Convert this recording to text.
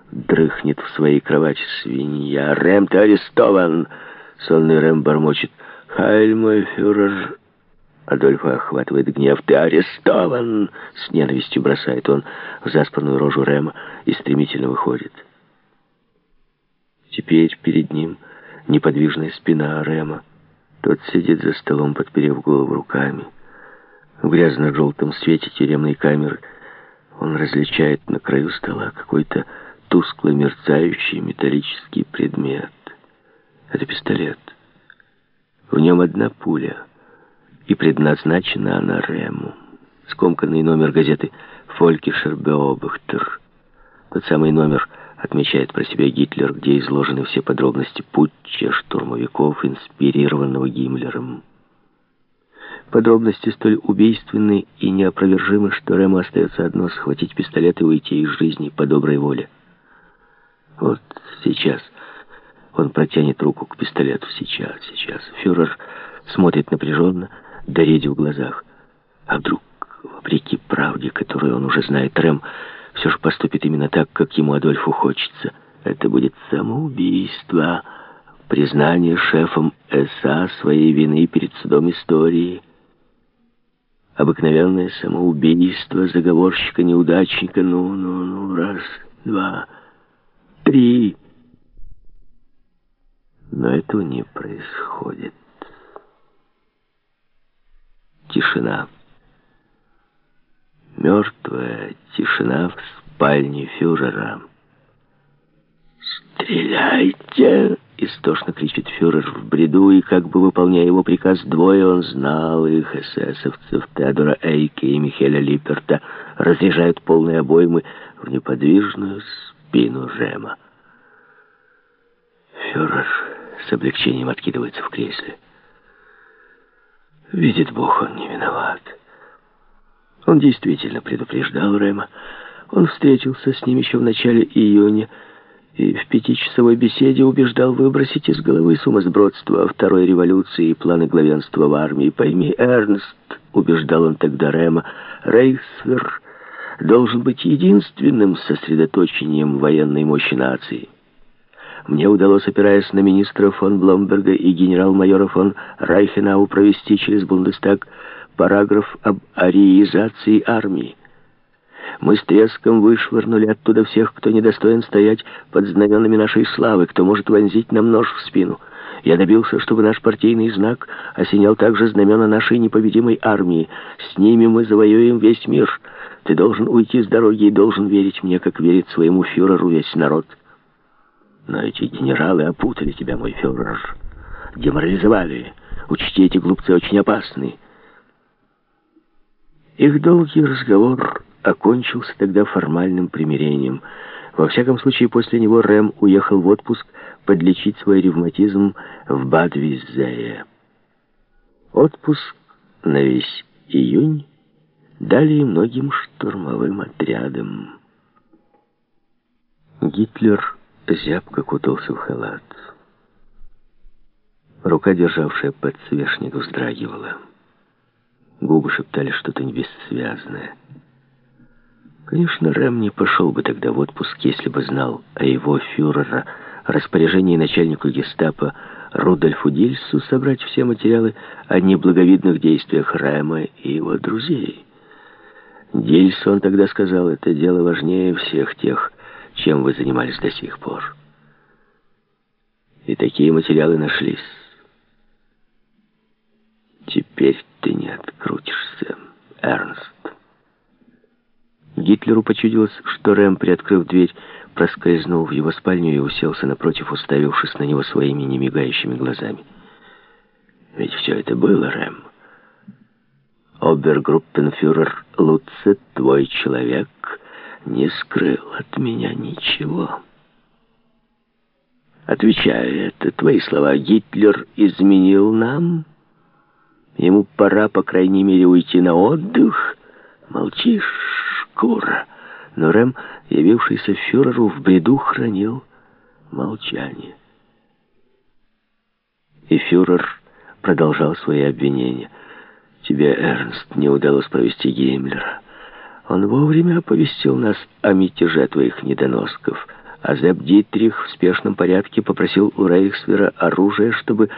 дрыхнет в своей кровати свинья. «Рэм, ты арестован!» Сонный Рэм бормочет: «Хайль, мой фюрер!» Адольфа охватывает гнев. «Ты арестован!» С ненавистью бросает он в заспанную рожу Рэма и стремительно выходит. Теперь перед ним неподвижная спина Рэма. Тот сидит за столом, подперев голову руками. В грязно-желтом свете тюремной камеры он различает на краю стола какой-то тускло мерцающий металлический предмет. Это пистолет. В нем одна пуля, и предназначена она Рэму. Скомканный номер газеты «Фолькишер Беобахтер». Тот самый номер отмечает про себя Гитлер, где изложены все подробности путча штурмовиков, инспирированного Гиммлером. Подробности столь убийственны и неопровержимы, что Рэму остается одно — схватить пистолет и уйти из жизни по доброй воле. Вот сейчас он протянет руку к пистолету. Сейчас. Фюрер смотрит напряженно, до реди в глазах. А вдруг, вопреки правде, которую он уже знает, Рэм все же поступит именно так, как ему, Адольфу, хочется? Это будет самоубийство, признание шефом СА своей вины перед судом истории. Обыкновенное самоубийство заговорщика-неудачника. Ну, раз, два, три. Но этого не происходит. Тишина. Мертвая тишина в спальне фюрера. «Стреляйте!» — истошно кричит фюрер в бреду, и, как бы выполняя его приказ, двое, он знал их, эсэсовцев, Теодора Эйке и Михеля Липперта, разряжают полные обоймы в неподвижную спину Рэма. Фюрер с облегчением откидывается в кресле. Видит Бог, он не виноват. Он действительно предупреждал Рэма. Он встретился с ним еще в начале июня и в 5-часовой беседе убеждал выбросить из головы сумасбродство второй революции и планы главенства в армии. «Пойми, Эрнст», — убеждал он тогда Рэма, — «Рейхсвер должен быть единственным сосредоточением военной мощи нации. Мне удалось, опираясь на министра фон Бломберга и генерал-майора фон Райхенау, провести через Бундестаг параграф об ариизации армии. Мы с треском вышвырнули оттуда всех, кто недостоин стоять под знаменами нашей славы, кто может вонзить нам нож в спину. Я добился, чтобы наш партийный знак осенял также знамена нашей непобедимой армии. С ними мы завоюем весь мир. Ты должен уйти с дороги и должен верить мне, как верит своему фюреру весь народ. Но эти генералы опутали тебя, мой фюрер, деморализовали. Учти, эти глупцы очень опасны». Их долгий разговор окончился тогда формальным примирением. Во всяком случае, после него Рэм уехал в отпуск подлечить свой ревматизм в Бад-Визее. Отпуск на весь июнь дали и многим штурмовым отрядам. Гитлер зябко кутался в халат. Рука, державшая подсвечник, вздрагивала. Губы шептали что-то бессвязное. Конечно, Рэм не пошел бы тогда в отпуск, если бы знал о его фюрера распоряжении начальнику гестапо Рудольфу Дильсу собрать все материалы о неблаговидных действиях Рэма и его друзей. Дильс, он тогда сказал, это дело важнее всех тех, чем вы занимались до сих пор. И такие материалы нашлись. Теперь ты не открутишься, Эрнст. Гитлеру почудилось, что Рэм, приоткрыв дверь, проскользнул в его спальню и уселся напротив, уставившись на него своими немигающими глазами. Ведь все это было, Рэм. Обергруппенфюрер Лутце, твой человек, не скрыл от меня ничего. Отвечая, это твои слова. Гитлер изменил нам. Ему пора, по крайней мере, уйти на отдых. Молчишь, шкура. Но Рэм, явившийся фюреру в бреду, хранил молчание. И фюрер продолжал свои обвинения. Тебе, Эрнст, не удалось провести Гиммлера. Он вовремя оповестил нас о мятеже твоих недоносков. а Зепп Дитрих в спешном порядке попросил у Рейхсвера оружие, чтобы